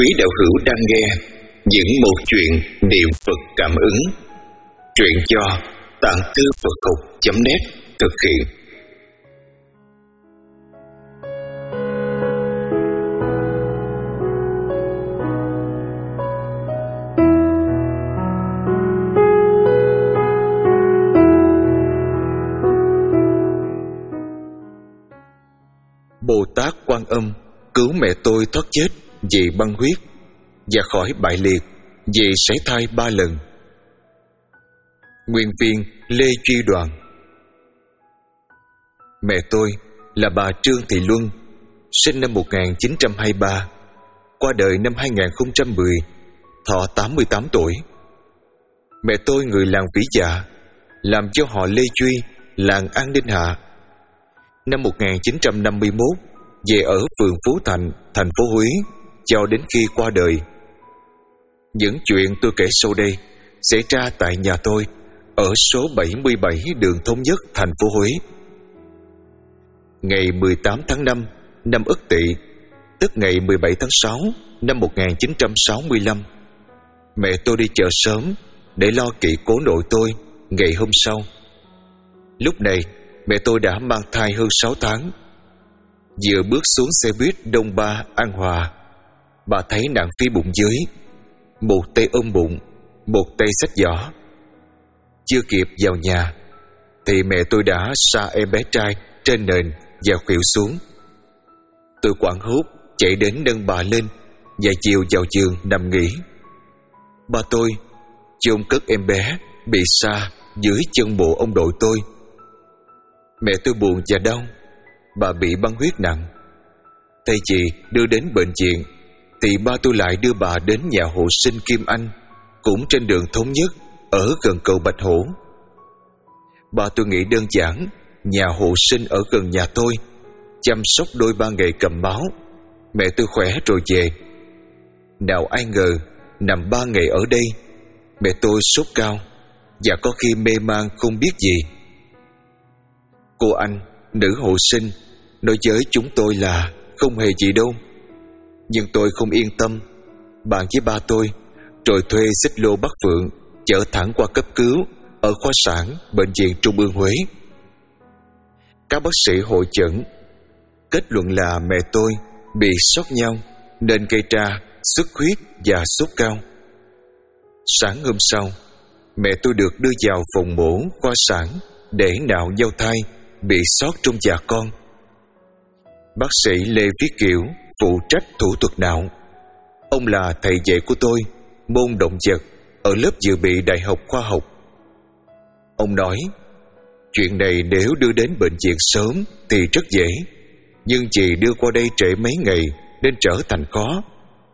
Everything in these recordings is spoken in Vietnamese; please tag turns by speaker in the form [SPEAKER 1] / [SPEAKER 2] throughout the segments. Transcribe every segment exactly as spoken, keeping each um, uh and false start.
[SPEAKER 1] Quý đạo hữu đang nghe những một chuyện niệm Phật cảm ứng. Truyện do tạng thư Phật học chấm net thực hiện. Bồ Tát Quan Âm cứu mẹ tôi thoát chết vì băng huyết và khỏi bại liệt vì sảy thai ba lần. Nguyên viên Lê Duy Đoàn. Mẹ tôi là bà Trương Thị Luân, sinh năm một nghìn chín trăm hai mươi ba, qua đời năm hai nghìn không trăm mười, thọ tám mươi tám tuổi. Mẹ tôi người làng Vĩ Dạ, làm cho họ Lê Duy, làng An Ninh Hạ. Năm một nghìn chín trăm năm mươi mốt, về ở phường Phú Thành, thành phố Huế, cho đến khi qua đời. Những chuyện tôi kể sau đây xảy ra tại nhà tôi ở số bảy mươi bảy đường Thống Nhất, thành phố Huế. Ngày mười tám tháng năm năm Ất Tỵ, tức ngày mười bảy tháng sáu năm một nghìn chín trăm sáu mươi lăm, mẹ tôi đi chợ sớm để lo kỵ cố nội tôi ngày hôm sau. Lúc này mẹ tôi đã mang thai hơn sáu tháng. Vừa bước xuống xe buýt Đông Ba An Hòa, bà thấy nặng phía bụng dưới, một tay ôm bụng, một tay xách giỏ. Chưa kịp vào nhà thì mẹ tôi đã sa em bé trai trên nền và khuỵu xuống. Tôi hoảng hốt chạy đến nâng bà lên và chiều vào giường nằm nghỉ. Ba tôi chôn cất em bé bị sa dưới chân mộ ông nội tôi. Mẹ tôi buồn và đau, bà bị băng huyết nặng. Thầy chị đưa đến bệnh viện thì ba tôi lại đưa bà đến nhà hộ sinh Kim Anh, cũng trên đường Thống Nhất, ở gần cầu Bạch Hổ. Ba tôi nghĩ đơn giản nhà hộ sinh ở gần nhà tôi, chăm sóc đôi ba ngày cầm máu, mẹ tôi khỏe rồi về. Nào ai ngờ nằm ba ngày ở đây, mẹ tôi sốt cao và có khi mê man không biết gì. Cô Anh, nữ hộ sinh, nói với chúng tôi là không hề gì đâu. Nhưng tôi không yên tâm, bàn với ba tôi, rồi thuê xích lô Bắc Phượng chở thẳng qua cấp cứu ở khoa sản Bệnh viện Trung ương Huế. Các bác sĩ hội chẩn kết luận là mẹ tôi bị sốt nhau nên gây ra xuất huyết và sốt cao. Sáng hôm sau, mẹ tôi được đưa vào phòng mổ khoa sản để nạo nhau thai bị sót trong dạ con. Bác sĩ Lê Viết Kiều phụ trách thủ thuật nạo. Ông là thầy dạy của tôi môn động vật ở lớp dự bị Đại học Khoa học. Ông nói, chuyện này nếu đưa đến bệnh viện sớm thì rất dễ, nhưng vì đưa qua đây trễ mấy ngày nên trở thành khó.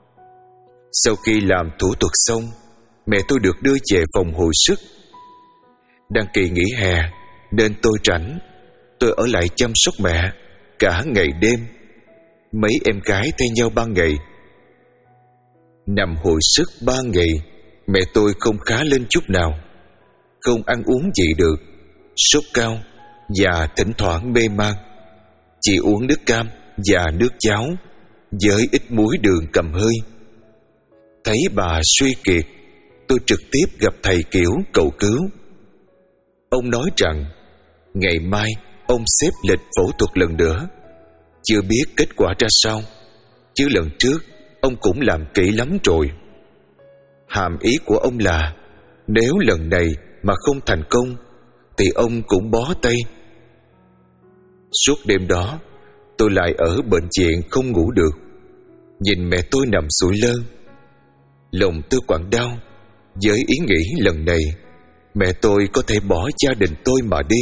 [SPEAKER 1] Sau khi làm thủ thuật xong, mẹ tôi được đưa về phòng hồi sức. Đang kỳ nghỉ hè nên tôi rảnh, tôi ở lại chăm sóc mẹ cả ngày đêm. Mấy em gái thay nhau ba ngày. Nằm hồi sức ba ngày, mẹ tôi không khá lên chút nào, không ăn uống gì được, sốt cao và thỉnh thoảng mê man, chỉ uống nước cam và nước cháo với ít muối đường cầm hơi. Thấy bà suy kiệt, tôi trực tiếp gặp thầy Kiểu cầu cứu. Ông nói rằng ngày mai ông xếp lịch phẫu thuật lần nữa. Chưa biết kết quả ra sao, chứ lần trước ông cũng làm kỹ lắm rồi. Hàm ý của ông là nếu lần này mà không thành công thì ông cũng bó tay. Suốt đêm đó tôi lại ở bệnh viện không ngủ được, nhìn mẹ tôi nằm sụi lơ. Lòng tôi quặn đau với ý nghĩ lần này mẹ tôi có thể bỏ gia đình tôi mà đi.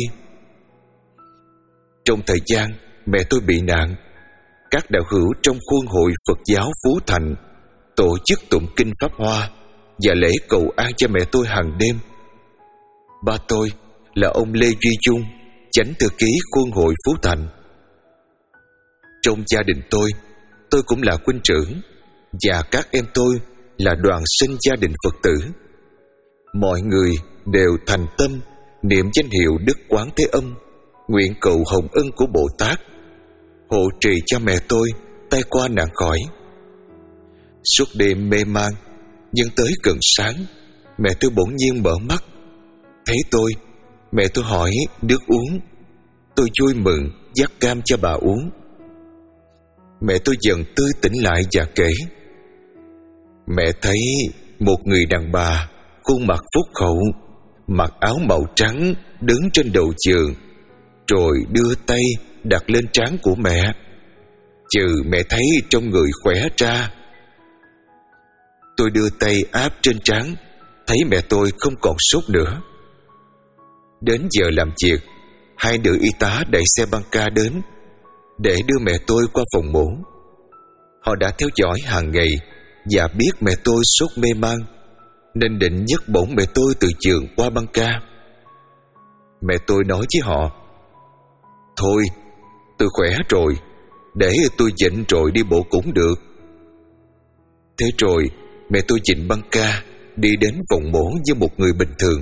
[SPEAKER 1] Trong thời gian mẹ tôi bị nạn, các đạo hữu trong khuôn hội Phật giáo Phú Thành tổ chức tụng kinh Pháp Hoa và lễ cầu an cho mẹ tôi hàng đêm. Ba tôi là ông Lê Duy Dung, chánh thư ký khuôn hội Phú Thành. Trong gia đình tôi, tôi cũng là huynh trưởng và các em tôi là đoàn sinh gia đình Phật tử. Mọi người đều thành tâm niệm danh hiệu Đức Quán Thế Âm, nguyện cầu hồng ân của Bồ Tát hộ trì cho mẹ tôi tai qua nạn khỏi. Suốt đêm mê man, nhưng tới gần sáng, mẹ tôi bỗng nhiên mở mắt. Thấy tôi, mẹ tôi hỏi nước uống. Tôi vui mừng vắt cam cho bà uống. Mẹ tôi dần tươi tỉnh lại và kể: Mẹ thấy một người đàn bà, khuôn mặt phúc hậu, mặc áo màu trắng, đứng trên đầu giường, rồi đưa tay đặt lên trán của mẹ. Trừ mẹ thấy trong người khỏe ra. Tôi đưa tay áp trên trán, thấy mẹ tôi không còn sốt nữa. Đến giờ làm việc, hai nữ y tá đẩy xe băng ca đến để đưa mẹ tôi qua phòng mổ. Họ đã theo dõi hàng ngày và biết mẹ tôi sốt mê man, nên định nhấc bổng mẹ tôi từ giường qua băng ca. Mẹ tôi nói với họ: Thôi, tôi khỏe rồi, để tôi dịnh rồi đi bộ cũng được. Thế rồi mẹ tôi dịnh băng ca đi đến phòng mổ như một người bình thường.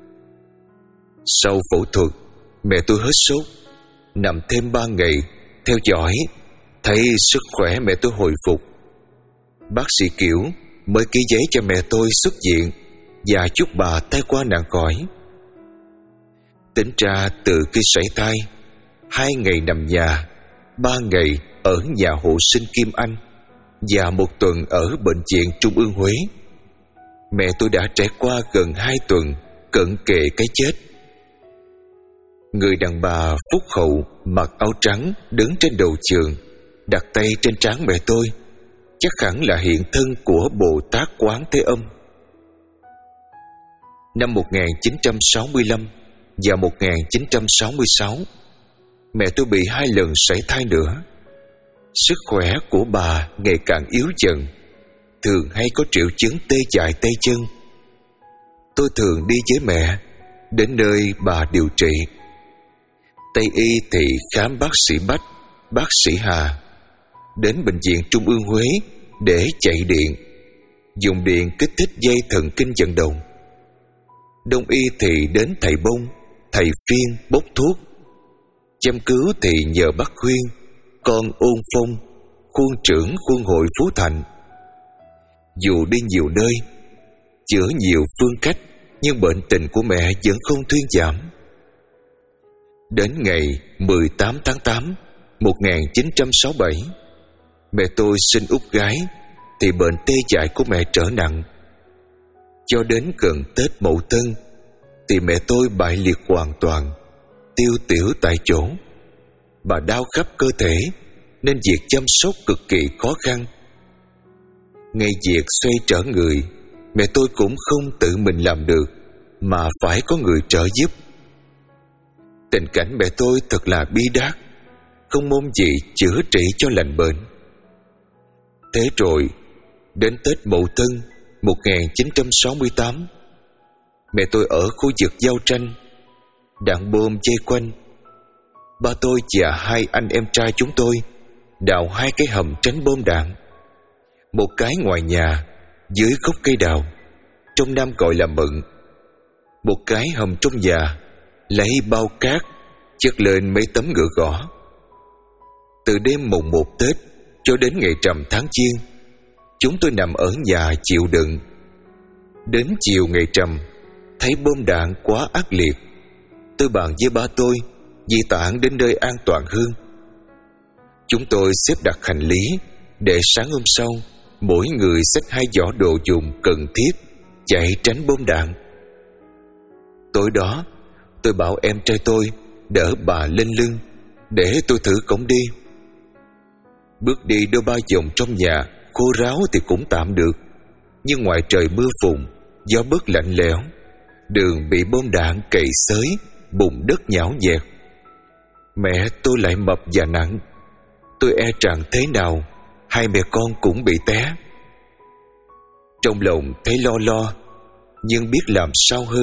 [SPEAKER 1] Sau phẫu thuật, mẹ tôi hết sốt, nằm thêm ba ngày theo dõi, thấy sức khỏe mẹ tôi hồi phục. Bác sĩ Kiểu mới ký giấy cho mẹ tôi xuất viện và chúc bà tai qua nạn khỏi. Tính ra từ khi sảy thai, hai ngày nằm nhà, ba ngày ở nhà hộ sinh Kim Anh và một tuần ở bệnh viện Trung ương Huế, mẹ tôi đã trải qua gần hai tuần cận kề cái chết. Người đàn bà phúc hậu mặc áo trắng đứng trên đầu giường, đặt tay trên trán mẹ tôi, chắc hẳn là hiện thân của Bồ Tát Quán Thế Âm. Năm một nghìn chín trăm sáu mươi lăm và một nghìn chín trăm sáu mươi sáu, mẹ tôi bị hai lần sảy thai nữa. Sức khỏe của bà ngày càng yếu dần, thường hay có triệu chứng tê dại tay chân. Tôi thường đi với mẹ đến nơi bà điều trị. Tây y thì khám bác sĩ Bách, bác sĩ Hà. Đến bệnh viện Trung ương Huế để chạy điện, dùng điện kích thích dây thần kinh vận động. Đông y thì đến thầy Bông, thầy Phiên bốc thuốc. Chăm cứu thì nhờ bác Khuyên, con Ôn Phong, khuôn trưởng khuôn hội Phú Thành. Dù đi nhiều nơi, chữa nhiều phương cách, nhưng bệnh tình của mẹ vẫn không thuyên giảm. Đến ngày mười tám tháng tám, một nghìn chín trăm sáu mươi bảy, mẹ tôi sinh út gái, thì bệnh tê dại của mẹ trở nặng. Cho đến gần Tết Mậu Tân thì mẹ tôi bại liệt hoàn toàn, tiêu tiểu tại chỗ. Bà đau khắp cơ thể nên việc chăm sóc cực kỳ khó khăn. Ngay việc xoay trở người, mẹ tôi cũng không tự mình làm được, mà phải có người trợ giúp. Tình cảnh mẹ tôi thật là bi đát, không mong gì chữa trị cho lành bệnh. Thế rồi đến Tết Mậu Tân một nghìn chín trăm sáu mươi tám, mẹ tôi ở khu vực giao tranh, đạn bom vây quanh. Ba tôi và hai anh em trai chúng tôi đào hai cái hầm tránh bom đạn. Một cái ngoài nhà dưới gốc cây đào, trong Nam gọi là mận. Một cái hầm trong nhà, lấy bao cát chất lên mấy tấm ngựa gõ. Từ đêm mùng một Tết cho đến ngày rằm tháng Giêng, chúng tôi nằm ở nhà chịu đựng. Đến chiều ngày rằm, thấy bom đạn quá ác liệt, tôi bàn với ba tôi di tản đến nơi an toàn hơn. Chúng tôi xếp đặt hành lý để sáng hôm sau mỗi người xách hai giỏ đồ dùng cần thiết chạy tránh bom đạn. Tối đó tôi bảo em trai tôi đỡ bà lên lưng để tôi thử cổng đi. Bước đi đôi ba vòng trong nhà khô ráo thì cũng tạm được, nhưng ngoài trời mưa phùn, gió bớt lạnh lẽo, đường bị bom đạn cày xới, bùn đất nhão nhẹt. Mẹ tôi lại mập và nặng, tôi e rằng thế nào hai mẹ con cũng bị té. Trong lòng thấy lo lo, nhưng biết làm sao hơn.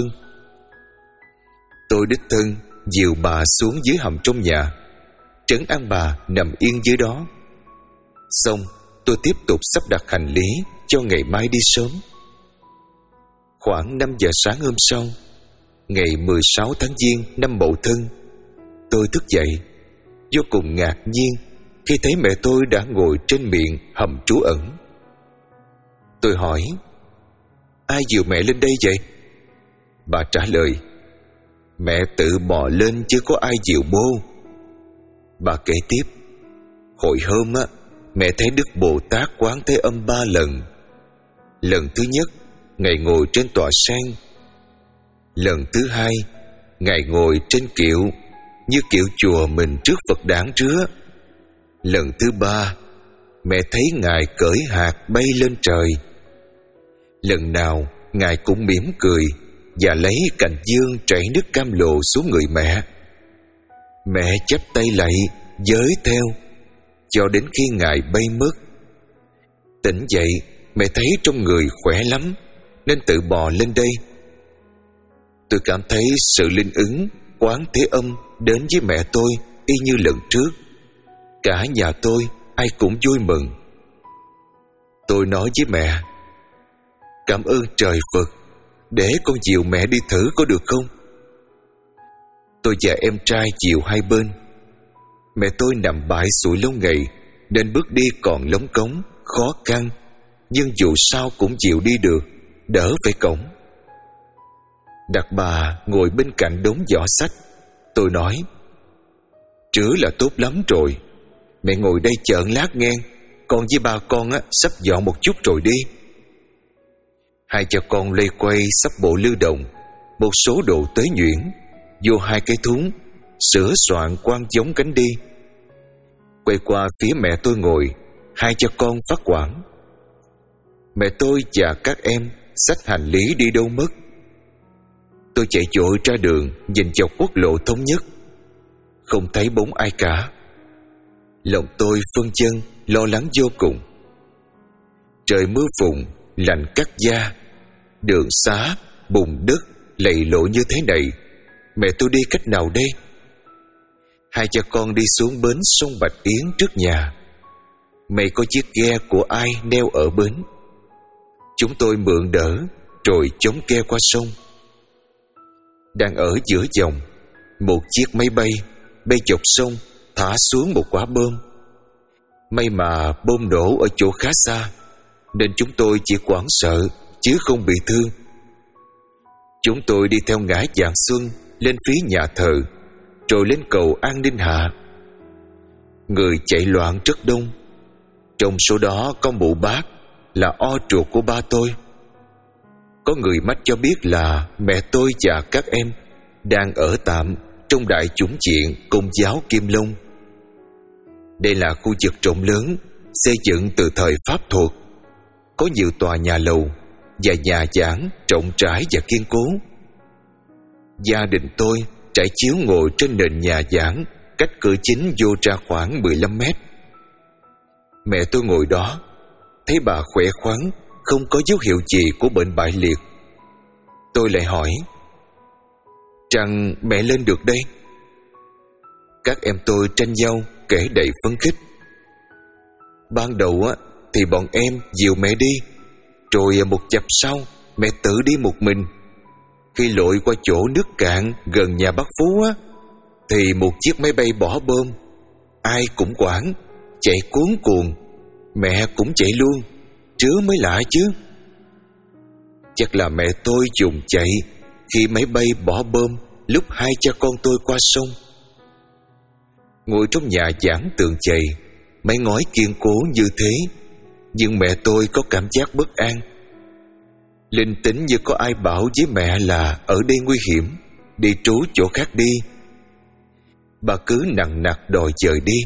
[SPEAKER 1] Tôi đích thân dìu bà xuống dưới hầm trong nhà, trấn an bà nằm yên dưới đó. Xong tôi tiếp tục sắp đặt hành lý cho ngày mai đi sớm. Khoảng năm giờ sáng hôm sau, ngày mười sáu tháng Giêng năm Mậu Thân, tôi thức dậy, vô cùng ngạc nhiên khi thấy mẹ tôi đã ngồi trên miệng hầm trú ẩn. Tôi hỏi: Ai dìu mẹ lên đây vậy? Bà trả lời: Mẹ tự bò lên chứ có ai dìu bô. Bà kể tiếp: Hồi hôm á, mẹ thấy Đức Bồ Tát Quán Thế Âm ba lần. Lần thứ nhất, Ngài ngồi trên tọa sen. Lần thứ hai, Ngài ngồi trên kiệu, như kiệu chùa mình trước Phật đản rứa. Lần thứ ba, mẹ thấy Ngài cởi hạt bay lên trời. Lần nào Ngài cũng mỉm cười và lấy cành dương chảy nước cam lồ xuống người mẹ. Mẹ chắp tay lạy, giới theo, cho đến khi Ngài bay mất. Tỉnh dậy, mẹ thấy trong người khỏe lắm, nên tự bò lên đây. Tôi cảm thấy sự linh ứng Quán Thế Âm đến với mẹ tôi y như lần trước. Cả nhà tôi ai cũng vui mừng. Tôi nói với mẹ: Cảm ơn trời Phật, để con dìu mẹ đi thử có được không? Tôi và em trai dìu hai bên. Mẹ tôi nằm bãi sụi lâu ngày, nên bước đi còn lóng cống, khó khăn, nhưng dù sao cũng dìu đi được, đỡ phải cõng. Đặt bà ngồi bên cạnh đống giỏ sách. Tôi nói: Trứa là tốt lắm rồi, mẹ ngồi đây chờ lát nghe. Con với ba con á, sắp dọn một chút rồi đi. Hai cha con lây quay sắp bộ lưu đồng, một số đồ tế nhuyễn vô hai cái thúng, sửa soạn quăng giống cánh đi. Quay qua phía mẹ tôi ngồi, hai cha con phát quản. Mẹ tôi và các em xách hành lý đi đâu mất. Tôi chạy vội ra đường, nhìn dọc quốc lộ thống nhất, không thấy bóng ai cả. Lòng tôi phân vân, lo lắng vô cùng. Trời mưa phùn, lạnh cắt da, đường xá, bùn đất lầy lội như thế này, mẹ tôi đi cách nào đây? Hai cha con đi xuống bến sông Bạch Yến trước nhà. May có chiếc ghe của ai neo ở bến. Chúng tôi mượn đỡ rồi chống ghe qua sông. Đang ở giữa dòng, một chiếc máy bay bay dọc sông thả xuống một quả bom. May mà bom nổ ở chỗ khá xa, nên chúng tôi chỉ hoảng sợ chứ không bị thương. Chúng tôi đi theo ngã Vạn Xuân lên phía nhà thờ, rồi lên cầu An Ninh Hạ. Người chạy loạn rất đông. Trong số đó có mụ bác là o ruột của ba tôi. Có người mách cho biết là mẹ tôi và các em đang ở tạm trong đại chủng viện Công giáo Kim Long. Đây là khu vực rộng lớn, xây dựng từ thời Pháp thuộc, có nhiều tòa nhà lầu và nhà giảng rộng rãi và kiên cố. Gia đình tôi trải chiếu ngồi trên nền nhà giảng, cách cửa chính vô ra khoảng mười lăm mét. Mẹ tôi ngồi đó, thấy bà khỏe khoắn, không có dấu hiệu gì của bệnh bại liệt. Tôi lại hỏi: Rằng mẹ lên được đây? Các em tôi tranh nhau kể đầy phấn khích. Ban đầu á thì bọn em dìu mẹ đi, rồi một chập sau mẹ tự đi một mình. Khi lội qua chỗ nước cạn gần nhà bác Phú á, thì một chiếc máy bay bỏ bom. Ai cũng quản, chạy cuống cuồng. Mẹ cũng chạy luôn, Trứa mới lạ chứ. Chắc là mẹ tôi dùng chạy khi máy bay bỏ bom lúc hai cha con tôi qua sông. Ngồi trong nhà giảng tường chày, mái ngói kiên cố như thế, nhưng mẹ tôi có cảm giác bất an. Linh tính như có ai bảo với mẹ là ở đây nguy hiểm, đi trú chỗ khác đi. Bà cứ nằng nặc đòi dời đi.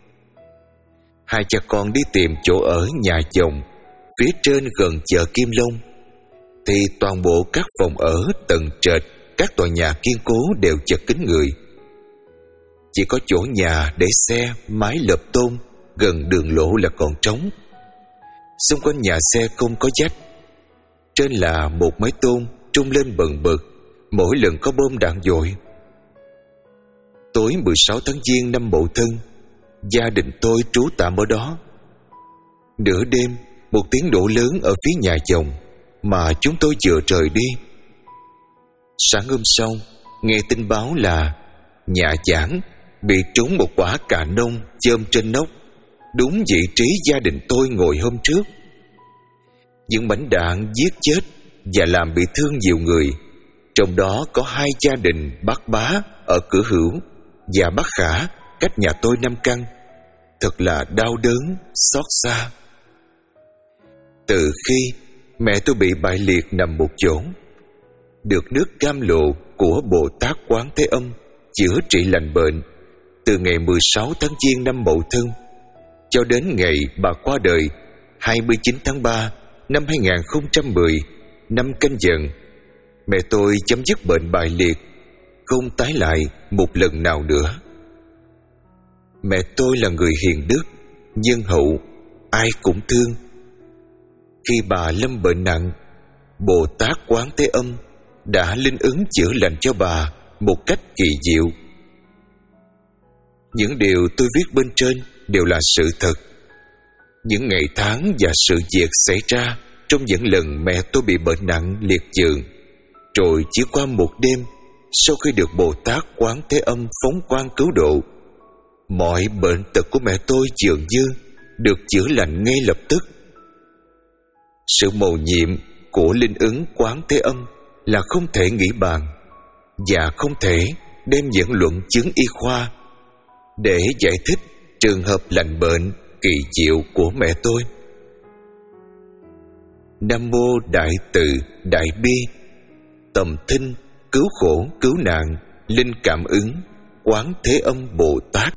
[SPEAKER 1] Hai cha con đi tìm chỗ ở nhà chồng phía trên gần chợ Kim Long, thì toàn bộ các phòng ở tầng trệt các tòa nhà kiên cố đều chật kín người. Chỉ có chỗ nhà để xe mái lợp tôn gần đường lộ là còn trống. Xung quanh nhà xe không có vách. Trên là một mái tôn trung lên bần bật mỗi lần có bom đạn dội. Tối mười sáu tháng Giêng năm Mậu Thân, gia đình tôi trú tạm ở đó. Nửa đêm, một tiếng nổ lớn ở phía nhà chồng mà chúng tôi vừa rời đi. Sáng hôm sau, nghe tin báo là nhà giảng bị trúng một quả cà nông chôm trên nóc, đúng vị trí gia đình tôi ngồi hôm trước. những mảnh đạn giết chết và làm bị thương nhiều người, trong đó có hai gia đình bác Bá ở Cửa Hữu và bác Khả cách nhà tôi năm căn. Thật là đau đớn, xót xa. Từ khi mẹ tôi bị bại liệt nằm một chỗ, được nước cam lộ của Bồ Tát Quán Thế Âm chữa trị lành bệnh từ ngày mười sáu tháng Giêng năm Mậu Thân cho đến ngày bà qua đời hai mươi chín tháng ba năm hai nghìn không trăm mười, năm Canh Dần, mẹ tôi chấm dứt bệnh bại liệt, không tái lại một lần nào nữa. Mẹ tôi là người hiền đức, nhân hậu, ai cũng thương. Khi bà lâm bệnh nặng, Bồ Tát Quán Thế Âm đã linh ứng chữa lành cho bà một cách kỳ diệu. Những điều tôi viết bên trên đều là sự thật. Những ngày tháng và sự việc xảy ra trong những lần mẹ tôi bị bệnh nặng liệt giường, rồi chỉ qua một đêm sau khi được Bồ Tát Quán Thế Âm phóng quang cứu độ, mọi bệnh tật của mẹ tôi dường như được chữa lành ngay lập tức. Sự mầu nhiệm của linh ứng Quán Thế Âm là không thể nghĩ bàn, và không thể đem những luận chứng y khoa để giải thích trường hợp lành bệnh kỳ diệu của mẹ tôi. Nam mô Đại Từ Đại Bi Tầm Thinh Cứu Khổ Cứu Nạn Linh Cảm Ứng Quán Thế Âm Bồ Tát.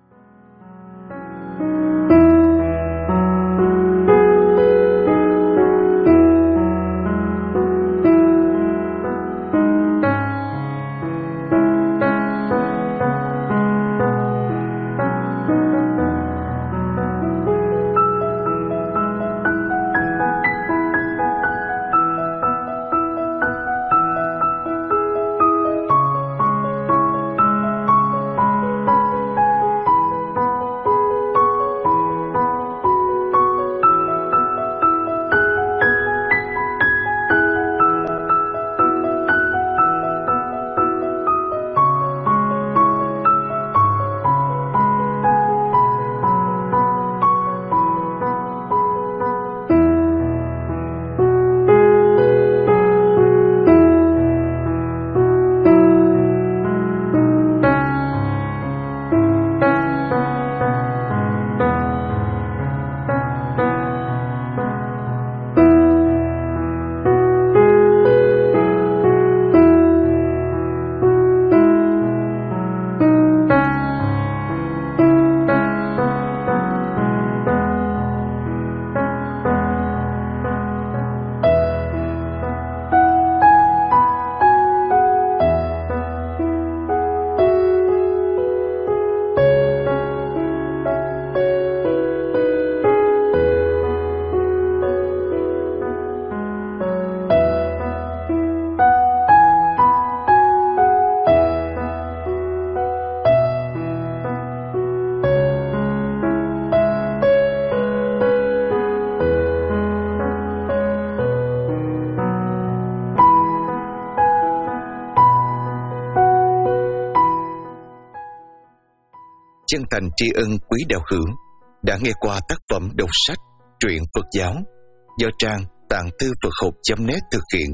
[SPEAKER 1] Chân thành tri ân quý đạo hữu đã nghe qua tác phẩm đọc sách truyện Phật giáo do trang tạng thư Phật học chấm net thực hiện.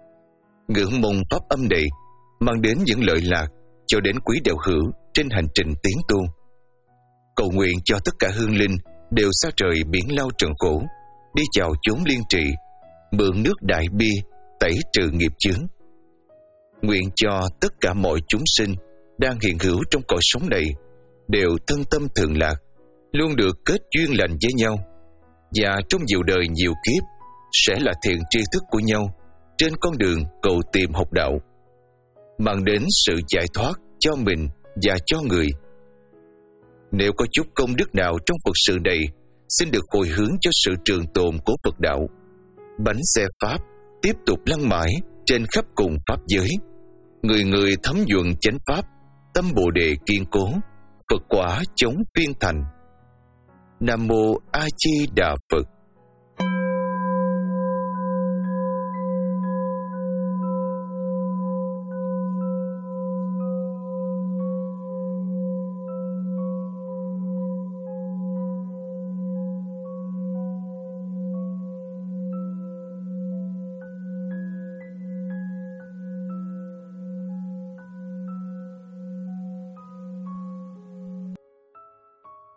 [SPEAKER 1] Ngưỡng mong pháp âm này mang đến những lợi lạc cho đến quý đạo hữu trên hành trình tiến tu. Cầu nguyện cho tất cả hương linh đều xa trời biển lao trần khổ, đi vào chốn liên trị, mượn nước đại bi tẩy trừ nghiệp chướng. Nguyện cho tất cả mọi chúng sinh đang hiện hữu trong cõi sống này đều thân tâm thường lạc, luôn được kết duyên lành với nhau, và trong nhiều đời nhiều kiếp sẽ là thiện tri thức của nhau trên con đường cầu tìm học đạo, mang đến sự giải thoát cho mình và cho người. Nếu có chút công đức nào trong Phật sự này, xin được hồi hướng cho sự trường tồn của Phật đạo. Bánh xe Pháp tiếp tục lăn mãi trên khắp cùng Pháp giới, người người thấm nhuần chánh Pháp, tâm Bồ Đề kiên cố, Phật quả chống phiên thành. Nam mô A Di Đà Phật.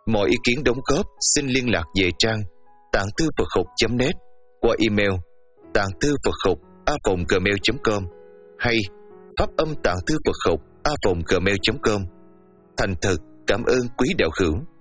[SPEAKER 1] Mọi ý kiến đóng góp xin liên lạc về trang tạng thư Phật học chấm net qua email tạng thư Phật học a vòng gmail chấm com hay pháp âm tạng thư Phật học a vòng gmail chấm com. Thành thật cảm ơn quý đạo hữu.